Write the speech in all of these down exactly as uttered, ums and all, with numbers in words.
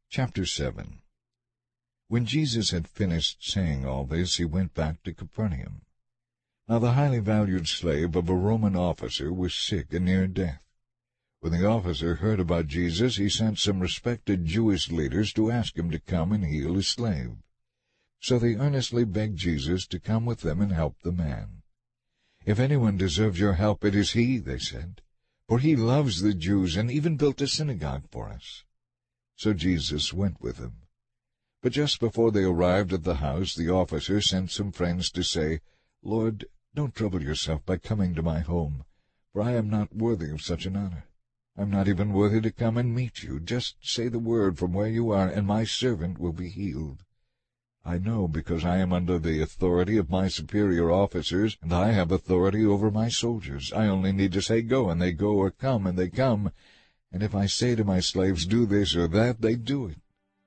Chapter seven. When Jesus had finished saying all this, he went back to Capernaum. Now the highly valued slave of a Roman officer was sick and near death. When the officer heard about Jesus, he sent some respected Jewish leaders to ask him to come and heal his slave. So they earnestly begged Jesus to come with them and help the man. "If anyone deserves your help, it is he," they said, "for he loves the Jews and even built a synagogue for us." So Jesus went with them. But just before they arrived at the house, the officer sent some friends to say, "Lord, don't trouble yourself by coming to my home, for I am not worthy of such an honor. I am not even worthy to come and meet you. Just say the word from where you are, and my servant will be healed. I know, because I am under the authority of my superior officers, and I have authority over my soldiers. I only need to say go, and they go, or come, and they come. And if I say to my slaves, do this or that, they do it."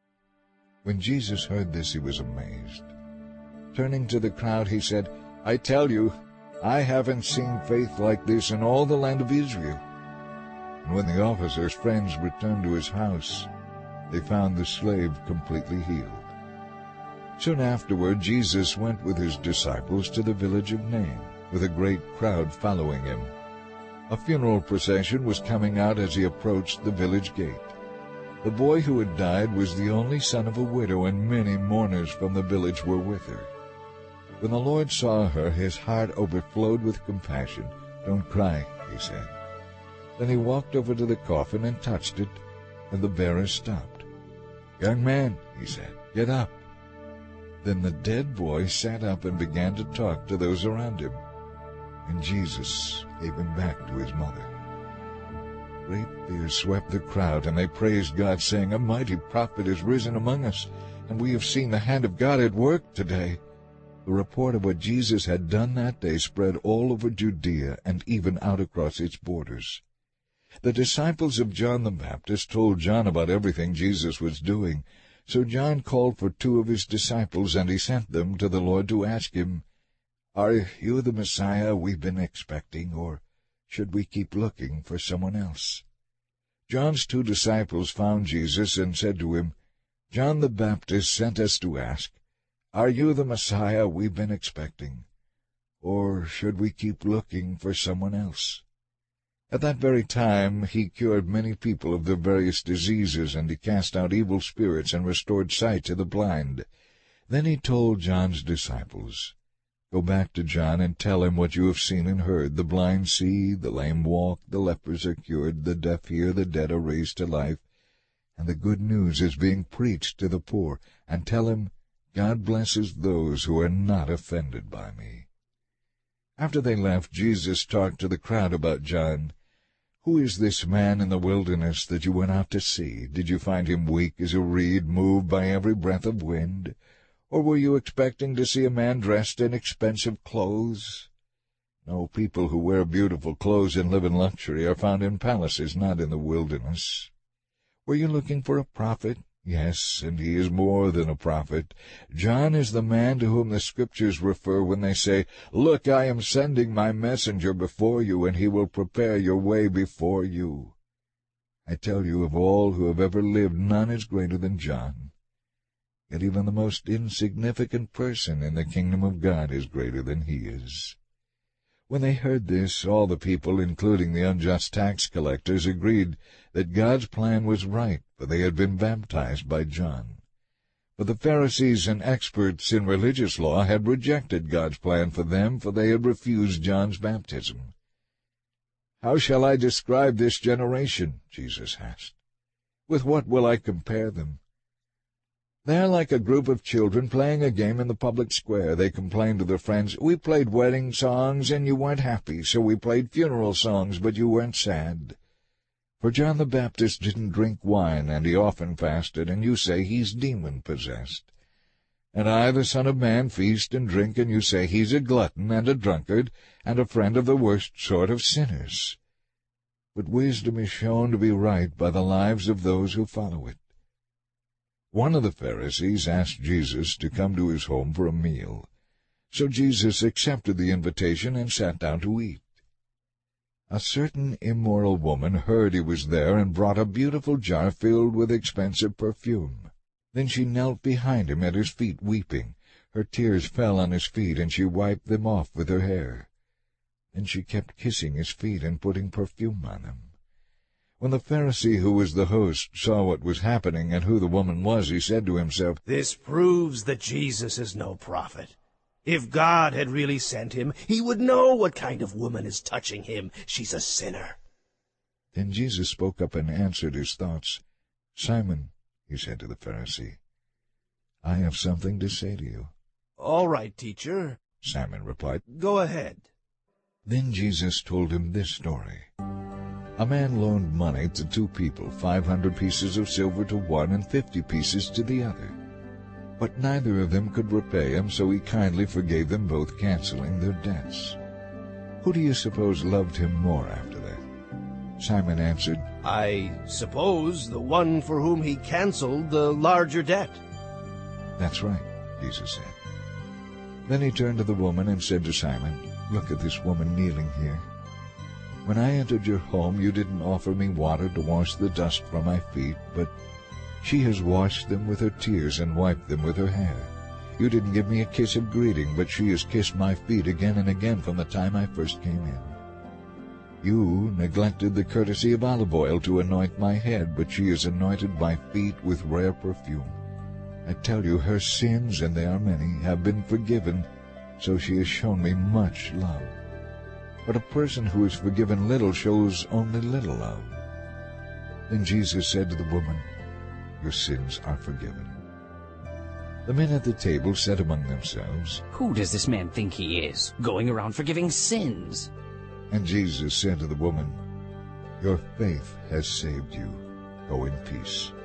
When Jesus heard this, he was amazed. Turning to the crowd, he said, "I tell you, I haven't seen faith like this in all the land of Israel." And when the officer's friends returned to his house, they found the slave completely healed. Soon afterward, Jesus went with his disciples to the village of Nain, with a great crowd following him. A funeral procession was coming out as he approached the village gate. The boy who had died was the only son of a widow, and many mourners from the village were with her. When the Lord saw her, his heart overflowed with compassion. "Don't cry," he said. Then he walked over to the coffin and touched it, and the bearer stopped. "Young man," he said, "get up." Then the dead boy sat up and began to talk to those around him, and Jesus gave him back to his mother. Great fear swept the crowd, and they praised God, saying, "A mighty prophet has risen among us, and we have seen the hand of God at work today." The report of what Jesus had done that day spread all over Judea and even out across its borders. The disciples of John the Baptist told John about everything Jesus was doing. So John called for two of his disciples, and he sent them to the Lord to ask him, "Are you the Messiah we've been expecting, or should we keep looking for someone else?" John's two disciples found Jesus and said to him, "John the Baptist sent us to ask, 'Are you the Messiah we've been expecting, or should we keep looking for someone else?'" At that very time he cured many people of their various diseases, and he cast out evil spirits and restored sight to the blind. Then he told John's disciples, "Go back to John and tell him what you have seen and heard. The blind see, the lame walk, the lepers are cured, the deaf hear, the dead are raised to life, and the good news is being preached to the poor. And tell him, God blesses those who are not offended by me." After they left, Jesus talked to the crowd about John. "Who is this man in the wilderness that you went out to see? Did you find him weak as a reed, moved by every breath of wind? Or were you expecting to see a man dressed in expensive clothes? No, people who wear beautiful clothes and live in luxury are found in palaces, not in the wilderness. Were you looking for a prophet? Yes, and he is more than a prophet. John is the man to whom the Scriptures refer when they say, 'Look, I am sending my messenger before you, and he will prepare your way before you.' I tell you, of all who have ever lived, none is greater than John. Yet even the most insignificant person in the kingdom of God is greater than he is." When they heard this, all the people, including the unjust tax collectors, agreed that God's plan was right, for they had been baptized by John. But the Pharisees and experts in religious law had rejected God's plan for them, for they had refused John's baptism. "How shall I describe this generation?" Jesus asked. "With what will I compare them? They are like a group of children playing a game in the public square. They complain to their friends, 'We played wedding songs, and you weren't happy, so we played funeral songs, but you weren't sad.' For John the Baptist didn't drink wine, and he often fasted, and you say he's demon-possessed. And I, the Son of Man, feast and drink, and you say he's a glutton and a drunkard, and a friend of the worst sort of sinners. But wisdom is shown to be right by the lives of those who follow it." One of the Pharisees asked Jesus to come to his home for a meal. So Jesus accepted the invitation and sat down to eat. A certain immoral woman heard he was there and brought a beautiful jar filled with expensive perfume. Then she knelt behind him at his feet weeping. Her tears fell on his feet, and she wiped them off with her hair. Then she kept kissing his feet and putting perfume on them. When the Pharisee who was the host saw what was happening and who the woman was, he said to himself, "This proves that Jesus is no prophet. If God had really sent him, he would know what kind of woman is touching him. She's a sinner." Then Jesus spoke up and answered his thoughts. "Simon," he said to the Pharisee, "I have something to say to you." "All right, teacher," Simon replied. "Go ahead." Then Jesus told him this story. A man loaned money to two people, five hundred pieces of silver to one and fifty pieces to the other. But neither of them could repay him, so he kindly forgave them both, canceling their debts. Who do you suppose loved him more after that? Simon answered, "I suppose the one for whom he canceled the larger debt." "That's right," Jesus said. Then he turned to the woman and said to Simon, "Look at this woman kneeling here. When I entered your home, you didn't offer me water to wash the dust from my feet, but she has washed them with her tears and wiped them with her hair. You didn't give me a kiss of greeting, but she has kissed my feet again and again from the time I first came in. You neglected the courtesy of olive oil to anoint my head, but she has anointed my feet with rare perfume. I tell you, her sins, and they are many, have been forgiven, so she has shown me much love. But a person who is forgiven little shows only little love." Then Jesus said to the woman, "Your sins are forgiven." The men at the table said among themselves, "Who does this man think he is, going around forgiving sins?" And Jesus said to the woman, "Your faith has saved you. Go in peace."